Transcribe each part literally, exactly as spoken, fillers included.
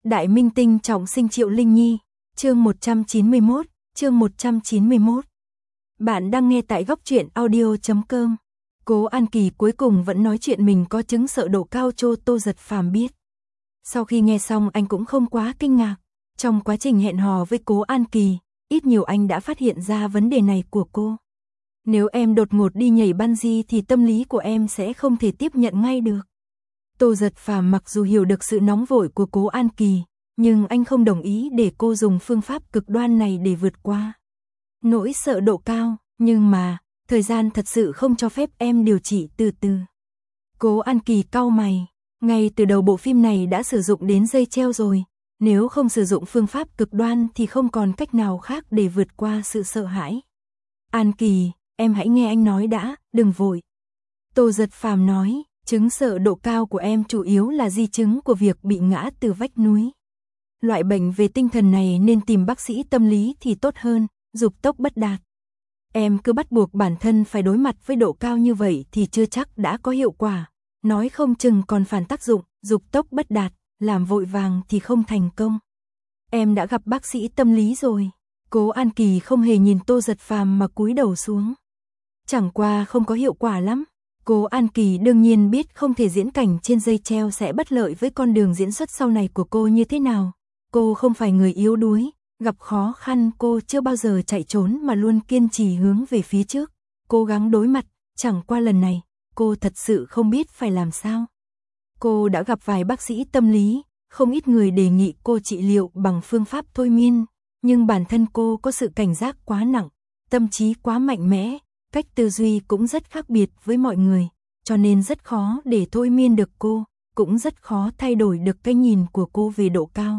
Đại minh tinh trọng sinh Triệu Linh Nhi, chương một trăm chín mươi mốt, chương một trăm chín mươi mốt. Bạn đang nghe tại góc truyện audio chấm com. Cố An Kỳ cuối cùng vẫn nói chuyện mình có chứng sợ độ cao cho Tô Giật Phàm biết. Sau khi nghe xong anh cũng không quá kinh ngạc. Trong quá trình hẹn hò với Cố An Kỳ, ít nhiều anh đã phát hiện ra vấn đề này của cô. Nếu em đột ngột đi nhảy bungee thì tâm lý của em sẽ không thể tiếp nhận ngay được. Tô Giật Phàm mặc dù hiểu được sự nóng vội của Cố An Kỳ, nhưng anh không đồng ý để cô dùng phương pháp cực đoan này để vượt qua nỗi sợ độ cao, nhưng mà, thời gian thật sự không cho phép em điều trị từ từ. Cố An Kỳ cau mày, ngay từ đầu bộ phim này đã sử dụng đến dây treo rồi, nếu không sử dụng phương pháp cực đoan thì không còn cách nào khác để vượt qua sự sợ hãi. An Kỳ, em hãy nghe anh nói đã, đừng vội. Tô Giật Phàm nói, chứng sợ độ cao của em chủ yếu là di chứng của việc bị ngã từ vách núi. Loại bệnh về tinh thần này nên tìm bác sĩ tâm lý thì tốt hơn, dục tốc bất đạt. Em cứ bắt buộc bản thân phải đối mặt với độ cao như vậy thì chưa chắc đã có hiệu quả, nói không chừng còn phản tác dụng, dục tốc bất đạt, làm vội vàng thì không thành công. Em đã gặp bác sĩ tâm lý rồi. Cố An Kỳ không hề nhìn Tô Giật Phàm mà cúi đầu xuống. Chẳng qua không có hiệu quả lắm. Cố An Kỳ đương nhiên biết không thể diễn cảnh trên dây treo sẽ bất lợi với con đường diễn xuất sau này của cô như thế nào. Cô không phải người yếu đuối, gặp khó khăn cô chưa bao giờ chạy trốn mà luôn kiên trì hướng về phía trước, cố gắng đối mặt, chẳng qua lần này, cô thật sự không biết phải làm sao. Cô đã gặp vài bác sĩ tâm lý, không ít người đề nghị cô trị liệu bằng phương pháp thôi miên, nhưng bản thân cô có sự cảnh giác quá nặng, tâm trí quá mạnh mẽ, cách tư duy cũng rất khác biệt với mọi người, cho nên rất khó để thôi miên được cô, cũng rất khó thay đổi được cái nhìn của cô về độ cao.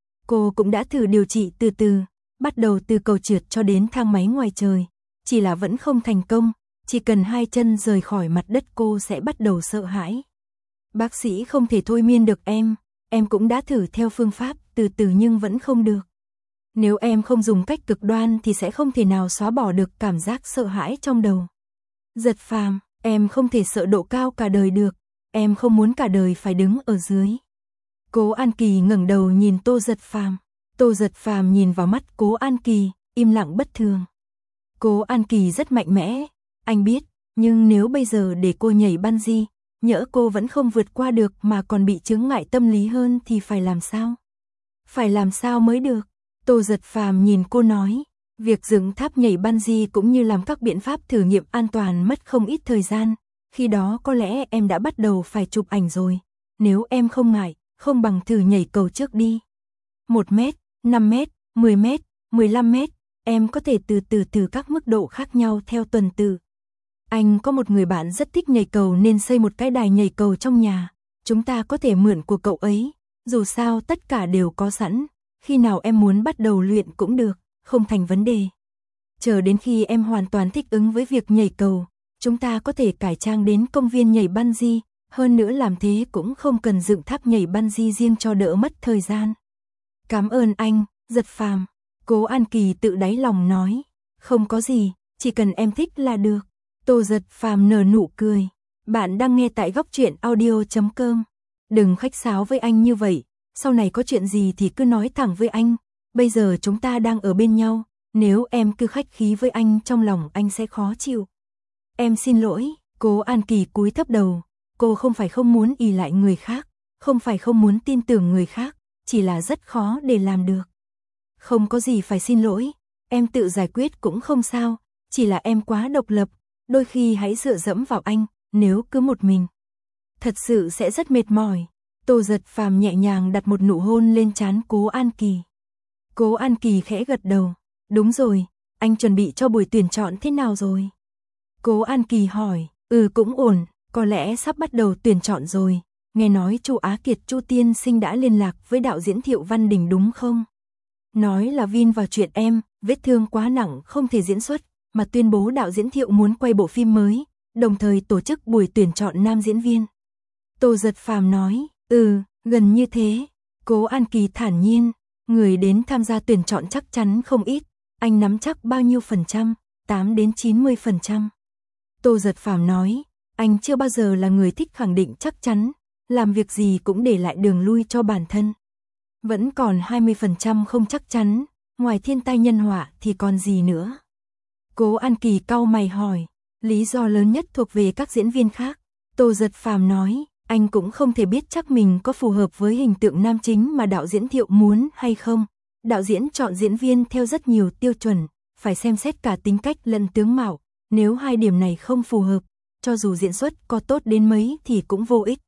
Cô cũng đã thử điều trị từ từ, bắt đầu từ cầu trượt cho đến thang máy ngoài trời, chỉ là vẫn không thành công, chỉ cần hai chân rời khỏi mặt đất cô sẽ bắt đầu sợ hãi. Bác sĩ không thể thôi miên được em, em cũng đã thử theo phương pháp từ từ nhưng vẫn không được. Nếu em không dùng cách cực đoan thì sẽ không thể nào xóa bỏ được cảm giác sợ hãi trong đầu. Giật Phàm, em không thể sợ độ cao cả đời được, em không muốn cả đời phải đứng ở dưới. Cố An Kỳ ngẩng đầu nhìn Tô Giật Phàm. Tô Giật Phàm nhìn vào mắt Cố An Kỳ, im lặng bất thường. Cố An Kỳ rất mạnh mẽ, anh biết, nhưng nếu bây giờ để cô nhảy bungee, nhỡ cô vẫn không vượt qua được mà còn bị chướng ngại tâm lý hơn thì phải làm sao? Phải làm sao mới được? Tô Giật Phàm nhìn cô nói, việc dựng tháp nhảy bungee cũng như làm các biện pháp thử nghiệm an toàn mất không ít thời gian, khi đó có lẽ em đã bắt đầu phải chụp ảnh rồi, nếu em không ngại, không bằng thử nhảy cầu trước đi. một mét, năm mét, mười mét, mười lăm mét, em có thể từ từ từ các mức độ khác nhau theo tuần tự. Anh có một người bạn rất thích nhảy cầu nên xây một cái đài nhảy cầu trong nhà, chúng ta có thể mượn của cậu ấy, dù sao tất cả đều có sẵn, khi nào em muốn bắt đầu luyện cũng được, không thành vấn đề. Chờ đến khi em hoàn toàn thích ứng với việc nhảy cầu, chúng ta có thể cải trang đến công viên nhảy bungee. Hơn nữa làm thế cũng không cần dựng tháp nhảy bungee riêng cho đỡ mất thời gian. Cảm ơn anh, Giật Phàm. Cố An Kỳ tự đáy lòng nói. Không có gì, chỉ cần em thích là được. Tô Giật Phàm nở nụ cười. Bạn đang nghe tại góc truyện audio chấm com. Đừng khách sáo với anh như vậy, sau này có chuyện gì thì cứ nói thẳng với anh. Bây giờ chúng ta đang ở bên nhau, nếu em cứ khách khí với anh trong lòng anh sẽ khó chịu. Em xin lỗi, Cố An Kỳ cúi thấp đầu. Cô không phải không muốn ỷ lại người khác, không phải không muốn tin tưởng người khác, chỉ là rất khó để làm được. Không có gì phải xin lỗi, em tự giải quyết cũng không sao, chỉ là em quá độc lập, đôi khi hãy dựa dẫm vào anh, nếu cứ một mình. Thật sự sẽ rất mệt mỏi. Tô Giật Phàm nhẹ nhàng đặt một nụ hôn lên trán Cố An Kỳ. Cố An Kỳ khẽ gật đầu, đúng rồi, anh chuẩn bị cho buổi tuyển chọn thế nào rồi? Cố An Kỳ hỏi, ừ cũng ổn. Có lẽ sắp bắt đầu tuyển chọn rồi, nghe nói Chu Á Kiệt Chu tiên sinh đã liên lạc với đạo diễn Thiệu Văn Đình đúng không? Nói là vin vào chuyện em, vết thương quá nặng không thể diễn xuất, mà tuyên bố đạo diễn Thiệu muốn quay bộ phim mới, đồng thời tổ chức buổi tuyển chọn nam diễn viên. Tô Giật Phàm nói, ừ, gần như thế. Cố An Kỳ thản nhiên, người đến tham gia tuyển chọn chắc chắn không ít, anh nắm chắc bao nhiêu phần trăm, tám đến chín mươi phần trăm. Tô Giật Phàm nói, anh chưa bao giờ là người thích khẳng định chắc chắn, làm việc gì cũng để lại đường lui cho bản thân. Vẫn còn hai mươi phần trăm không chắc chắn, ngoài thiên tai nhân họa thì còn gì nữa? Cố An Kỳ cau mày hỏi, lý do lớn nhất thuộc về các diễn viên khác. Tô Giật Phàm nói, anh cũng không thể biết chắc mình có phù hợp với hình tượng nam chính mà đạo diễn Thiệu muốn hay không. Đạo diễn chọn diễn viên theo rất nhiều tiêu chuẩn, phải xem xét cả tính cách lẫn tướng mạo. Nếu hai điểm này không phù hợp, cho dù diễn xuất có tốt đến mấy thì cũng vô ích.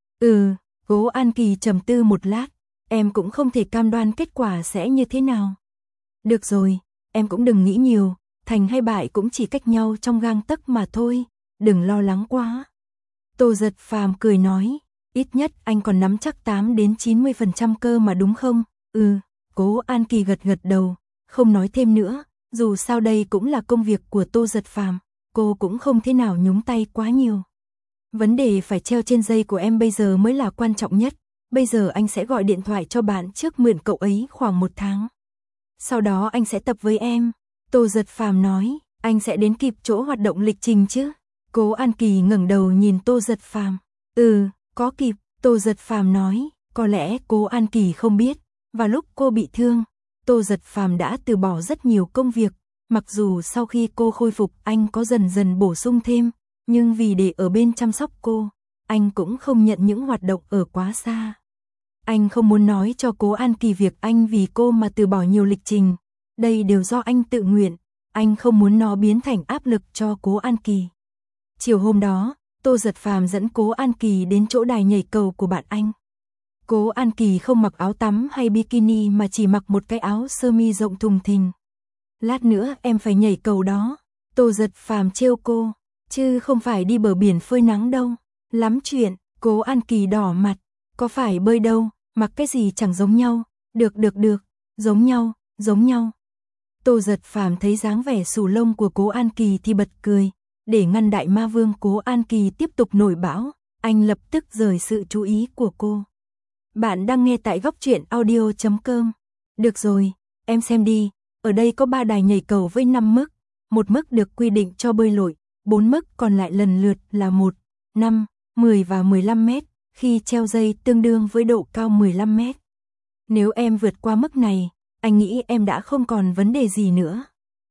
Ừ, Cố An Kỳ trầm tư một lát, em cũng không thể cam đoan kết quả sẽ như thế nào. Được rồi, em cũng đừng nghĩ nhiều, thành hay bại cũng chỉ cách nhau trong gang tấc mà thôi, đừng lo lắng quá. Tô Giật Phàm cười nói, ít nhất anh còn nắm chắc tám đến chín mươi phần trăm cơ mà đúng không? Ừ, Cố An Kỳ gật gật đầu, không nói thêm nữa, dù sao đây cũng là công việc của Tô Giật Phàm, cô cũng không thế nào nhúng tay quá nhiều. Vấn đề phải treo trên dây của em bây giờ mới là quan trọng nhất, bây giờ anh sẽ gọi điện thoại cho bạn trước mượn cậu ấy khoảng một tháng. Sau đó anh sẽ tập với em. Tô Giật Phàm nói, anh sẽ đến kịp chỗ hoạt động lịch trình chứ? Cố An Kỳ ngẩng đầu nhìn Tô Giật Phàm. Ừ, có kịp, Tô Giật Phàm nói, có lẽ Cố An Kỳ không biết, vào lúc cô bị thương, Tô Giật Phàm đã từ bỏ rất nhiều công việc, mặc dù sau khi cô khôi phục anh có dần dần bổ sung thêm, nhưng vì để ở bên chăm sóc cô, anh cũng không nhận những hoạt động ở quá xa. Anh không muốn nói cho Cố An Kỳ việc anh vì cô mà từ bỏ nhiều lịch trình, đây đều do anh tự nguyện, anh không muốn nó biến thành áp lực cho Cố An Kỳ. Chiều hôm đó, Tô Giật Phàm dẫn Cố An Kỳ đến chỗ đài nhảy cầu của bạn anh. Cố An Kỳ không mặc áo tắm hay bikini mà chỉ mặc một cái áo sơ mi rộng thùng thình. Lát nữa em phải nhảy cầu đó, Tô Giật Phàm trêu cô, chứ không phải đi bờ biển phơi nắng đâu. Lắm chuyện, Cố An Kỳ đỏ mặt, có phải bơi đâu, mặc cái gì chẳng giống nhau, được được được, giống nhau, giống nhau. Tô Giật Phàm thấy dáng vẻ xù lông của Cố An Kỳ thì bật cười, để ngăn đại ma vương Cố An Kỳ tiếp tục nổi bão, anh lập tức rời sự chú ý của cô. Bạn đang nghe tại góc truyện audio chấm com. Được rồi, em xem đi, ở đây có ba đài nhảy cầu với năm mức, một mức được quy định cho bơi lội, bốn mức còn lại lần lượt là một, năm, mười và mười lăm mét, khi treo dây tương đương với độ cao mười lăm mét. Nếu em vượt qua mức này, anh nghĩ em đã không còn vấn đề gì nữa.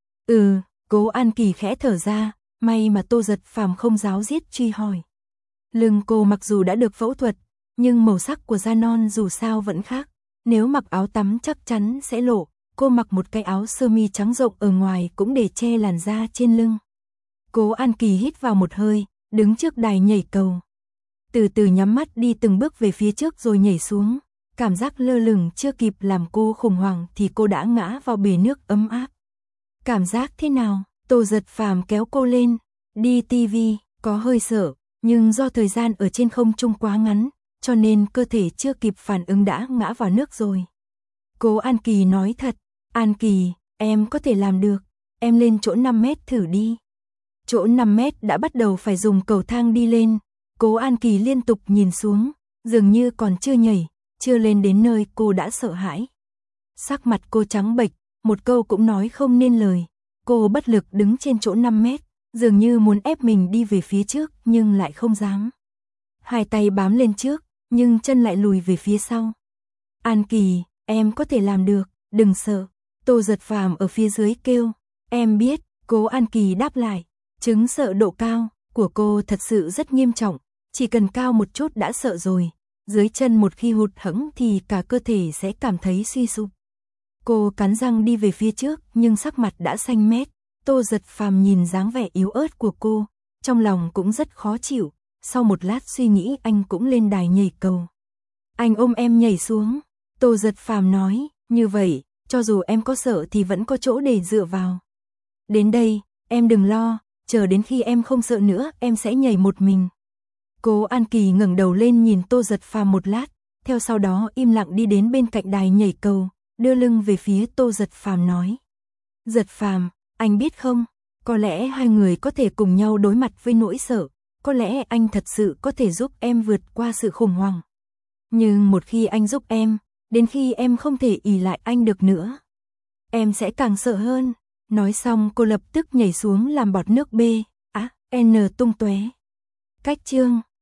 Ừ, Cố An Kỳ khẽ thở ra, may mà Tô Giật Phàm không ráo riết truy hỏi. Lưng cô mặc dù đã được phẫu thuật, nhưng màu sắc của da non dù sao vẫn khác, nếu mặc áo tắm chắc chắn sẽ lộ, cô mặc một cái áo sơ mi trắng rộng ở ngoài cũng để che làn da trên lưng. Cố An Kỳ hít vào một hơi, đứng trước đài nhảy cầu. Từ từ nhắm mắt đi từng bước về phía trước rồi nhảy xuống, cảm giác lơ lửng chưa kịp làm cô khủng hoảng thì cô đã ngã vào bể nước ấm áp. Cảm giác thế nào? Tô Giật Phàm kéo cô lên, đi ti vi, có hơi sợ, nhưng do thời gian ở trên không trung quá ngắn, cho nên cơ thể chưa kịp phản ứng đã ngã vào nước rồi. Cố An Kỳ nói thật, An Kỳ, em có thể làm được, em lên chỗ năm mét thử đi. Chỗ năm mét đã bắt đầu phải dùng cầu thang đi lên, Cố An Kỳ liên tục nhìn xuống, dường như còn chưa nhảy, chưa lên đến nơi cô đã sợ hãi. Sắc mặt cô trắng bệch, một câu cũng nói không nên lời, cô bất lực đứng trên chỗ năm mét, dường như muốn ép mình đi về phía trước nhưng lại không dám. Hai tay bám lên trước, nhưng chân lại lùi về phía sau. An Kỳ, em có thể làm được, đừng sợ. Tô Giật Phàm ở phía dưới kêu, em biết, Cố An Kỳ đáp lại, chứng sợ độ cao của cô thật sự rất nghiêm trọng, chỉ cần cao một chút đã sợ rồi, dưới chân một khi hụt hẫng thì cả cơ thể sẽ cảm thấy suy sụp. Cô cắn răng đi về phía trước nhưng sắc mặt đã xanh mét, Tô Giật Phàm nhìn dáng vẻ yếu ớt của cô, trong lòng cũng rất khó chịu, sau một lát suy nghĩ anh cũng lên đài nhảy cầu. Anh ôm em nhảy xuống, Tô Giật Phàm nói, như vậy, cho dù em có sợ thì vẫn có chỗ để dựa vào. Đến đây, em đừng lo, chờ đến khi em không sợ nữa em sẽ nhảy một mình. Cố An Kỳ ngẩng đầu lên nhìn Tô Giật Phàm một lát, theo sau đó im lặng đi đến bên cạnh đài nhảy cầu, đưa lưng về phía Tô Giật Phàm nói. Giật Phàm, anh biết không, có lẽ hai người có thể cùng nhau đối mặt với nỗi sợ, có lẽ anh thật sự có thể giúp em vượt qua sự khủng hoảng. Nhưng một khi anh giúp em, đến khi em không thể ỷ lại anh được nữa, em sẽ càng sợ hơn. Nói xong cô lập tức nhảy xuống làm bọt nước B, á, N tung tóe. Cách chương